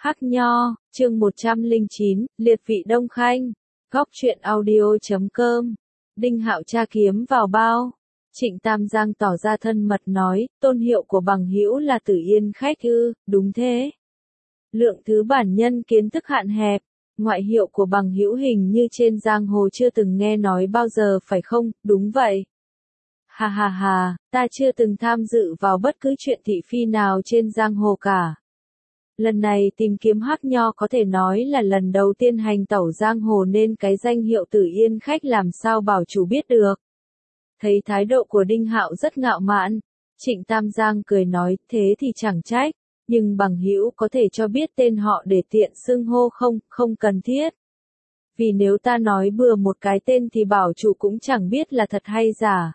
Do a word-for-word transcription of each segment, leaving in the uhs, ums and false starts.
Hắc Nho, chương một trăm lẻ chín, liệt vị Đông Khanh. Góc truyện audio chấm com. Đinh Hạo tra kiếm vào bao. Trịnh Tam Giang tỏ ra thân mật nói, tôn hiệu của bằng hữu là Tử Yên khách ư? Đúng thế. Lượng thứ bản nhân kiến thức hạn hẹp, ngoại hiệu của bằng hữu hình như trên giang hồ chưa từng nghe nói bao giờ phải không? Đúng vậy. Ha ha ha, ta chưa từng tham dự vào bất cứ chuyện thị phi nào trên giang hồ cả. Lần này tìm kiếm Hắc Nho có thể nói là lần đầu tiên hành tẩu giang hồ nên cái danh hiệu Tử Yên khách làm sao bảo chủ biết được. Thấy thái độ của Đinh Hạo rất ngạo mạn, Trịnh Tam Giang cười nói, thế thì chẳng trách, nhưng bằng hữu có thể cho biết tên họ để tiện xưng hô không? Không cần thiết. Vì nếu ta nói bừa một cái tên thì bảo chủ cũng chẳng biết là thật hay giả.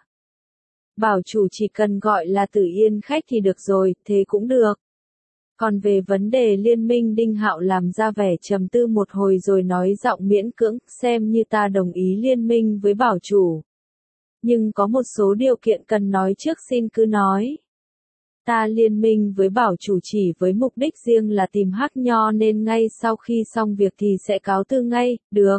Bảo chủ chỉ cần gọi là Tử Yên khách thì được rồi, thế cũng được. Còn về vấn đề liên minh, Đinh Hạo làm ra vẻ trầm tư một hồi rồi nói giọng miễn cưỡng, xem như ta đồng ý liên minh với bảo chủ. Nhưng có một số điều kiện cần nói trước, xin cứ nói. Ta liên minh với bảo chủ chỉ với mục đích riêng là tìm Hắc Nho nên ngay sau khi xong việc thì sẽ cáo từ ngay, được.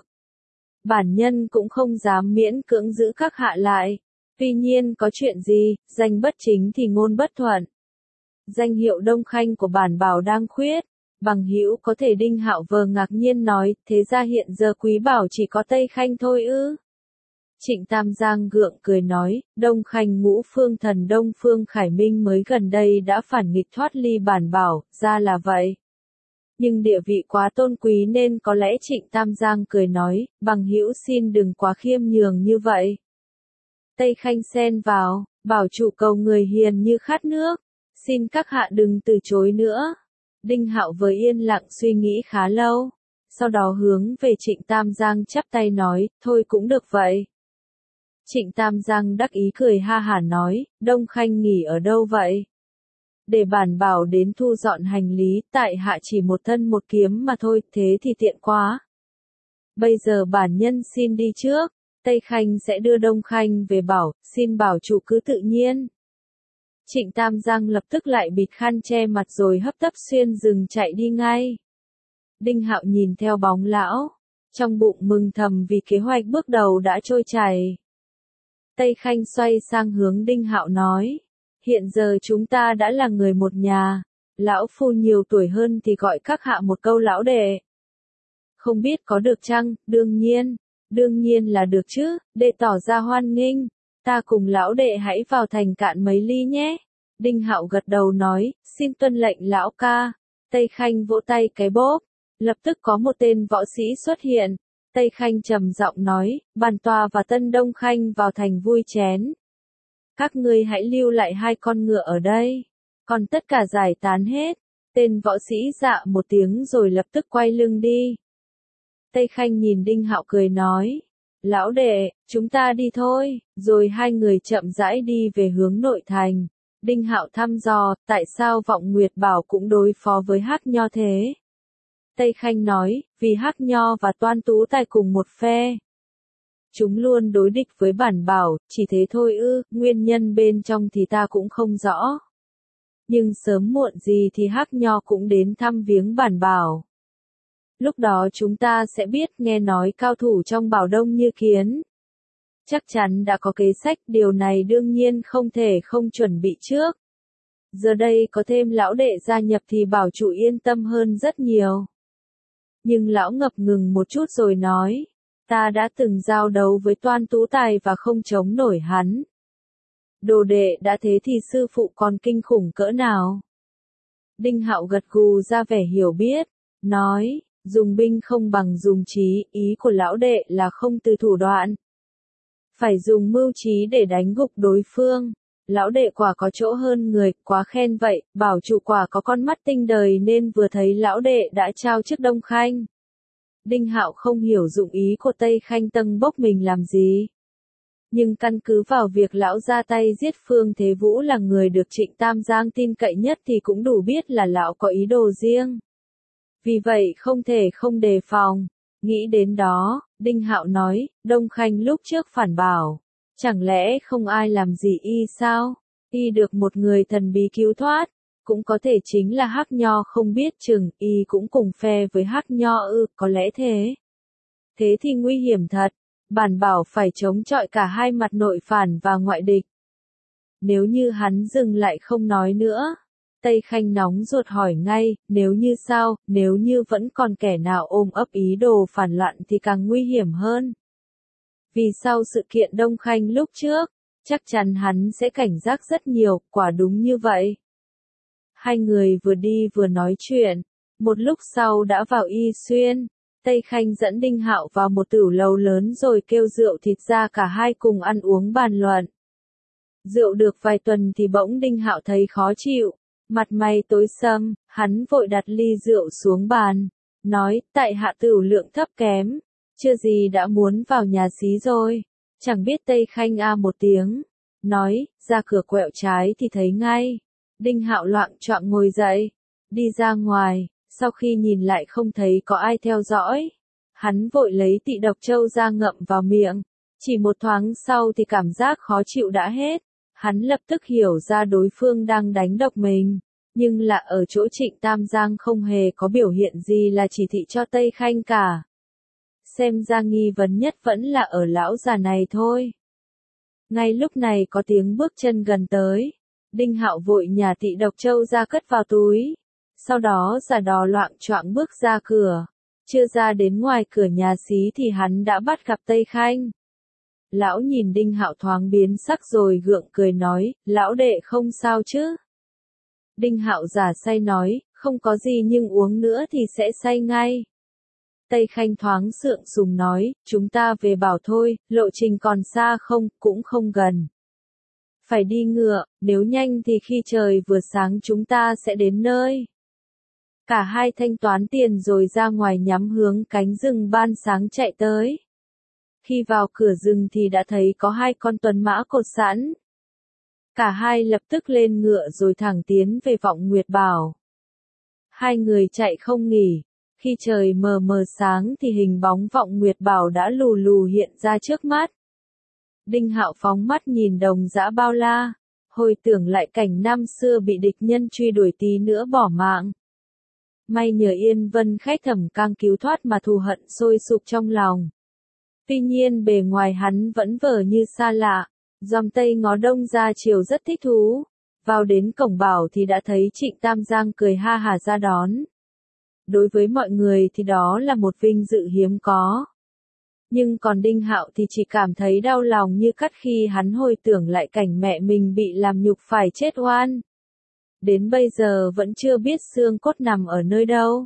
Bản nhân cũng không dám miễn cưỡng giữ các hạ lại. Tuy nhiên có chuyện gì, danh bất chính thì ngôn bất thuận. Danh hiệu Đông Khanh của bản bảo đang khuyết, bằng hữu có thể. Đinh Hạo vờ ngạc nhiên nói, thế ra hiện giờ quý bảo chỉ có Tây Khanh thôi ư? Trịnh Tam Giang gượng cười nói, Đông Khanh Ngũ Phương Thần Đông Phương Khải Minh mới gần đây đã phản nghịch thoát ly bản bảo, ra là vậy. Nhưng địa vị quá tôn quý nên có lẽ. Trịnh Tam Giang cười nói, bằng hữu xin đừng quá khiêm nhường như vậy. Tây Khanh xen vào, bảo chủ cầu người hiền như khát nước, xin các hạ đừng từ chối nữa. Đinh Hạo với yên lặng suy nghĩ khá lâu, sau đó hướng về Trịnh Tam Giang chắp tay nói, thôi cũng được vậy. Trịnh Tam Giang đắc ý cười ha hả nói, Đông Khanh nghỉ ở đâu vậy? Để bản bảo đến thu dọn hành lý, tại hạ chỉ một thân một kiếm mà thôi, thế thì tiện quá. Bây giờ bản nhân xin đi trước, Tây Khanh sẽ đưa Đông Khanh về bảo, xin bảo chủ cứ tự nhiên. Trịnh Tam Giang lập tức lại bịt khăn che mặt rồi hấp tấp xuyên rừng chạy đi ngay. Đinh Hạo nhìn theo bóng lão, trong bụng mừng thầm vì kế hoạch bước đầu đã trôi chảy. Tây Khanh xoay sang hướng Đinh Hạo nói, hiện giờ chúng ta đã là người một nhà, lão phu nhiều tuổi hơn thì gọi các hạ một câu lão đệ. Không biết có được chăng? Đương nhiên, đương nhiên là được chứ, để tỏ ra hoan nghênh. Ta cùng lão đệ hãy vào thành cạn mấy ly nhé. Đinh Hạo gật đầu nói, xin tuân lệnh lão ca. Tây Khanh vỗ tay cái bóp, lập tức có một tên võ sĩ xuất hiện. Tây Khanh trầm giọng nói, bản tòa và Tân Đông Khanh vào thành vui chén. Các ngươi hãy lưu lại hai con ngựa ở đây, còn tất cả giải tán hết. Tên võ sĩ dạ một tiếng rồi lập tức quay lưng đi. Tây Khanh nhìn Đinh Hạo cười nói, lão đệ, chúng ta đi thôi, rồi hai người chậm rãi đi về hướng nội thành. Đinh Hạo thăm dò, tại sao Vọng Nguyệt Bảo cũng đối phó với Hắc Nho thế? Tây Khanh nói, vì Hắc Nho và Toan Tú Tài cùng một phe. Chúng luôn đối địch với bản bảo, chỉ thế thôi ư, nguyên nhân bên trong thì ta cũng không rõ. Nhưng sớm muộn gì thì Hắc Nho cũng đến thăm viếng bản bảo. Lúc đó chúng ta sẽ biết. Nghe nói cao thủ trong Bảo Đông như kiến. Chắc chắn đã có kế sách, điều này đương nhiên không thể không chuẩn bị trước. Giờ đây có thêm lão đệ gia nhập thì bảo chủ yên tâm hơn rất nhiều. Nhưng lão ngập ngừng một chút rồi nói, ta đã từng giao đấu với Toan Tú Tài và không chống nổi hắn. Đồ đệ đã thế thì sư phụ còn kinh khủng cỡ nào? Đinh Hạo gật gù ra vẻ hiểu biết, nói, dùng binh không bằng dùng trí, ý của lão đệ là không từ thủ đoạn. Phải dùng mưu trí để đánh gục đối phương. Lão đệ quả có chỗ hơn người, quá khen vậy, bảo chủ quả có con mắt tinh đời nên vừa thấy lão đệ đã trao chức Đông Khanh. Đinh Hạo không hiểu dụng ý của Tây Khanh tâng bốc mình làm gì. Nhưng căn cứ vào việc lão ra tay giết Phương Thế Vũ là người được Trịnh Tam Giang tin cậy nhất thì cũng đủ biết là lão có ý đồ riêng. Vì vậy không thể không đề phòng. Nghĩ đến đó, Đinh Hạo nói, Đông Khanh lúc trước phản bảo, chẳng lẽ không ai làm gì y sao? Y được một người thần bí cứu thoát, Cũng có thể chính là Hắc Nho không biết chừng, y cũng cùng phe với Hắc Nho ư, có lẽ thế. Thế thì nguy hiểm thật, Bản Bảo phải chống chọi cả hai mặt nội phản và ngoại địch. Nếu như hắn dừng lại không nói nữa, Tây Khanh nóng ruột hỏi ngay, nếu như sao, nếu như vẫn còn kẻ nào ôm ấp ý đồ phản loạn thì càng nguy hiểm hơn. Vì sau sự kiện Đông Khanh lúc trước, chắc chắn hắn sẽ cảnh giác rất nhiều, quả đúng như vậy. Hai người vừa đi vừa nói chuyện, một lúc sau đã vào Y Xuyên, Tây Khanh dẫn Đinh Hạo vào một tửu lầu lớn rồi kêu rượu thịt ra cả hai cùng ăn uống bàn luận. Rượu được vài tuần thì bỗng Đinh Hạo thấy khó chịu, mặt mày tối sầm, hắn vội đặt ly rượu xuống bàn, nói, tại hạ tửu lượng thấp kém, chưa gì đã muốn vào nhà xí rồi, chẳng biết. Tây Khanh a một tiếng, nói, ra cửa quẹo trái thì thấy ngay. Đinh Hạo loạng choạng ngồi dậy, đi ra ngoài, sau khi nhìn lại không thấy có ai theo dõi, hắn vội lấy tị độc châu ra ngậm vào miệng, chỉ một thoáng sau thì cảm giác khó chịu đã hết. Hắn lập tức hiểu ra đối phương đang đánh độc mình, nhưng là ở chỗ Trịnh Tam Giang không hề có biểu hiện gì là chỉ thị cho Tây Khanh cả. Xem ra nghi vấn nhất vẫn là ở lão già này thôi. Ngay lúc này có tiếng bước chân gần tới, Đinh Hạo vội nhả tị độc châu ra cất vào túi, sau đó giả đò loạng choạng bước ra cửa, chưa ra đến ngoài cửa nhà xí thì hắn đã bắt gặp Tây Khanh. Lão nhìn Đinh Hạo thoáng biến sắc rồi gượng cười nói, lão đệ không sao chứ? Đinh Hạo giả say nói, không có gì nhưng uống nữa thì sẽ say ngay. Tây Khanh thoáng sượng sùng nói, chúng ta về bảo thôi, lộ trình còn xa không, cũng không gần. Phải đi ngựa, nếu nhanh thì khi trời vừa sáng chúng ta sẽ đến nơi. Cả hai thanh toán tiền rồi ra ngoài nhắm hướng cánh rừng ban sáng chạy tới. Khi vào cửa rừng thì đã thấy có hai con tuần mã cột sẵn. Cả hai lập tức lên ngựa rồi thẳng tiến về Vọng Nguyệt Bảo. Hai người chạy không nghỉ, khi trời mờ mờ sáng thì hình bóng Vọng Nguyệt Bảo đã lù lù hiện ra trước mắt. Đinh Hạo phóng mắt nhìn đồng dã bao la, hồi tưởng lại cảnh năm xưa bị địch nhân truy đuổi tí nữa bỏ mạng. May nhờ Yên Vân khách thẩm cang cứu thoát mà thù hận sôi sục trong lòng. Tuy nhiên bề ngoài hắn vẫn vờ như xa lạ, dòm Tây ngó Đông ra chiều rất thích thú. Vào đến cổng bảo thì đã thấy Trịnh Tam Giang cười ha hả ra đón. Đối với mọi người thì đó là một vinh dự hiếm có. Nhưng còn Đinh Hạo thì chỉ cảm thấy đau lòng như cắt khi hắn hồi tưởng lại cảnh mẹ mình bị làm nhục phải chết oan. Đến bây giờ vẫn chưa biết xương cốt nằm ở nơi đâu.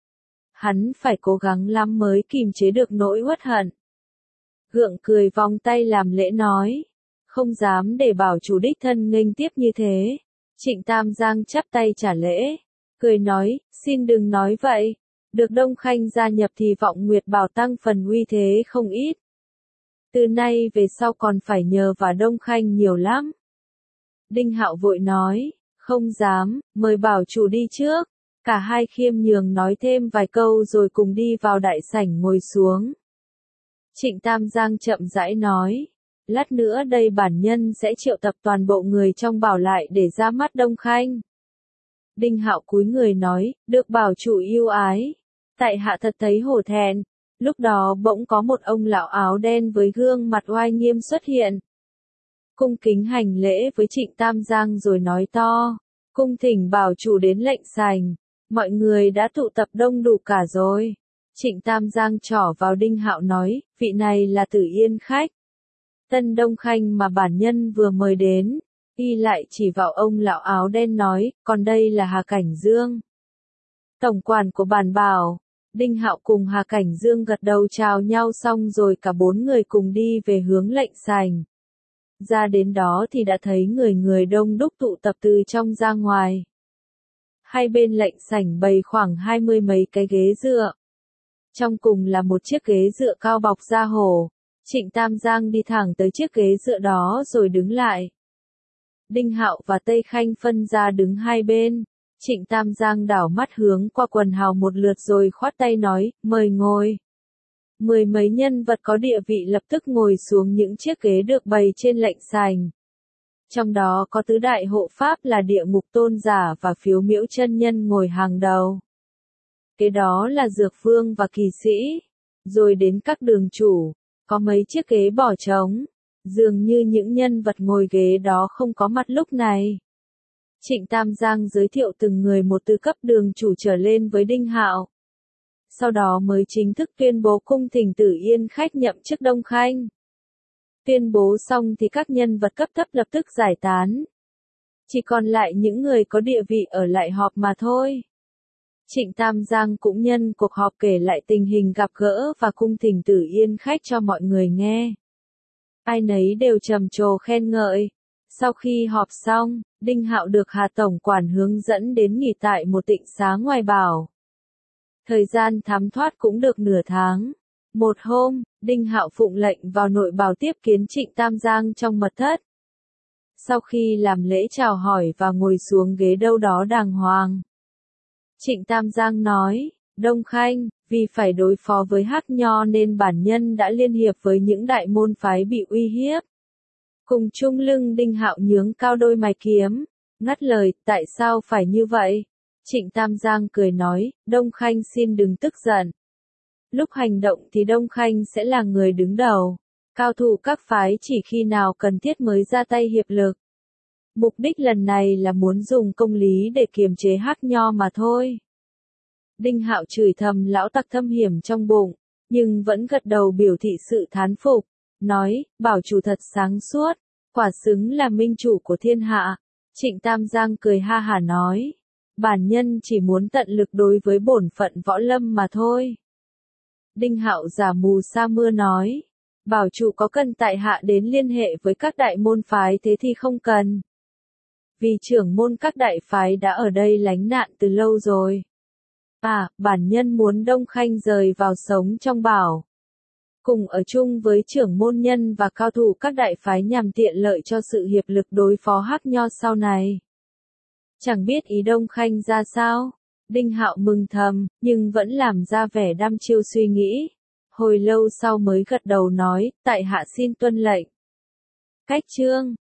Hắn phải cố gắng lắm mới kìm chế được nỗi uất hận. Gượng cười vòng tay làm lễ nói, không dám để bảo chủ đích thân nghênh tiếp như thế. Trịnh Tam Giang chắp tay trả lễ, cười nói, xin đừng nói vậy, được Đông Khanh gia nhập thì Vọng Nguyệt Bảo tăng phần uy thế không ít. Từ nay về sau còn phải nhờ vào Đông Khanh nhiều lắm. Đinh Hạo vội nói, không dám, mời bảo chủ đi trước. Cả hai khiêm nhường nói thêm vài câu rồi cùng đi vào đại sảnh ngồi xuống. Trịnh Tam Giang chậm rãi nói, lát nữa đây bản nhân sẽ triệu tập toàn bộ người trong bảo lại để ra mắt Đông Khanh. Đinh Hạo cúi người nói, được bảo chủ yêu ái. Tại hạ thật thấy hổ thẹn. Lúc đó bỗng có một ông lão áo đen với gương mặt oai nghiêm xuất hiện. Cung kính hành lễ với Trịnh Tam Giang rồi nói to, cung thỉnh bảo chủ đến lệnh sành. Mọi người đã tụ tập đông đủ cả rồi. Trịnh Tam Giang trỏ vào Đinh Hạo nói, vị này là Tử Yên khách. Tân Đông Khanh mà bản nhân vừa mời đến. Y lại chỉ vào ông lão áo đen nói, còn đây là Hà Cảnh Dương. Tổng quản của bản bảo. Đinh Hạo cùng Hà Cảnh Dương gật đầu chào nhau xong rồi cả bốn người cùng đi về hướng lệnh sành. Ra đến đó thì đã thấy người người đông đúc tụ tập từ trong ra ngoài. Hai bên lệnh sảnh bày khoảng hai mươi mấy cái ghế dựa. Trong cùng là một chiếc ghế dựa cao bọc da hổ. Trịnh Tam Giang đi thẳng tới chiếc ghế dựa đó rồi đứng lại. Đinh Hạo và Tây Khanh phân ra đứng hai bên. Trịnh Tam Giang đảo mắt hướng qua quần hào một lượt rồi khoát tay nói, mời ngồi. Mười mấy nhân vật có địa vị lập tức ngồi xuống những chiếc ghế được bày trên lệnh sành. Trong đó có tứ đại hộ pháp là địa ngục tôn giả và phiếu miễu chân nhân ngồi hàng đầu. Kế đó là dược vương và kỳ sĩ. Rồi đến các đường chủ, có mấy chiếc ghế bỏ trống. Dường như những nhân vật ngồi ghế đó không có mặt lúc này. Trịnh Tam Giang giới thiệu từng người một từ cấp đường chủ trở lên với Đinh Hạo. Sau đó mới chính thức tuyên bố cung thỉnh Tử Yên khách nhậm chức Đông Khanh. Tuyên bố xong thì các nhân vật cấp thấp lập tức giải tán. Chỉ còn lại những người có địa vị ở lại họp mà thôi. Trịnh Tam Giang cũng nhân cuộc họp kể lại tình hình gặp gỡ và cung thỉnh Tử Yên khách cho mọi người nghe. Ai nấy đều trầm trồ khen ngợi. Sau khi họp xong, Đinh Hạo được Hà Tổng quản hướng dẫn đến nghỉ tại một tịnh xá ngoài bảo. Thời gian thám thoát cũng được nửa tháng. Một hôm, Đinh Hạo phụng lệnh vào nội bào tiếp kiến Trịnh Tam Giang trong mật thất. Sau khi làm lễ chào hỏi và ngồi xuống ghế đâu đó đàng hoàng, Trịnh Tam Giang nói, Đông Khanh, vì phải đối phó với Hắc Nho nên bản nhân đã liên hiệp với những đại môn phái bị uy hiếp. Cùng chung lưng Đinh Hạo nhướng cao đôi mày kiếm, ngắt lời, tại sao phải như vậy? Trịnh Tam Giang cười nói, Đông Khanh xin đừng tức giận. Lúc hành động thì Đông Khanh sẽ là người đứng đầu. Cao thủ các phái chỉ khi nào cần thiết mới ra tay hiệp lực. Mục đích lần này là muốn dùng công lý để kiềm chế Hắc Nho mà thôi. Đinh Hạo chửi thầm lão tặc thâm hiểm trong bụng, nhưng vẫn gật đầu biểu thị sự thán phục, nói, bảo chủ thật sáng suốt, quả xứng là minh chủ của thiên hạ. Trịnh Tam Giang cười ha hả nói, bản nhân chỉ muốn tận lực đối với bổn phận võ lâm mà thôi. Đinh Hạo giả mù sa mưa nói, bảo chủ có cần tại hạ đến liên hệ với các đại môn phái thế thì không cần. Vì trưởng môn các đại phái đã ở đây lánh nạn từ lâu rồi. À, bản nhân muốn Đông Khanh rời vào sống trong bảo. Cùng ở chung với trưởng môn nhân và cao thủ các đại phái nhằm tiện lợi cho sự hiệp lực đối phó Hắc Nho sau này. Chẳng biết ý Đông Khanh ra sao? Đinh Hạo mừng thầm, nhưng vẫn làm ra vẻ đăm chiêu suy nghĩ. Hồi lâu sau mới gật đầu nói, tại hạ xin tuân lệnh. Cách chương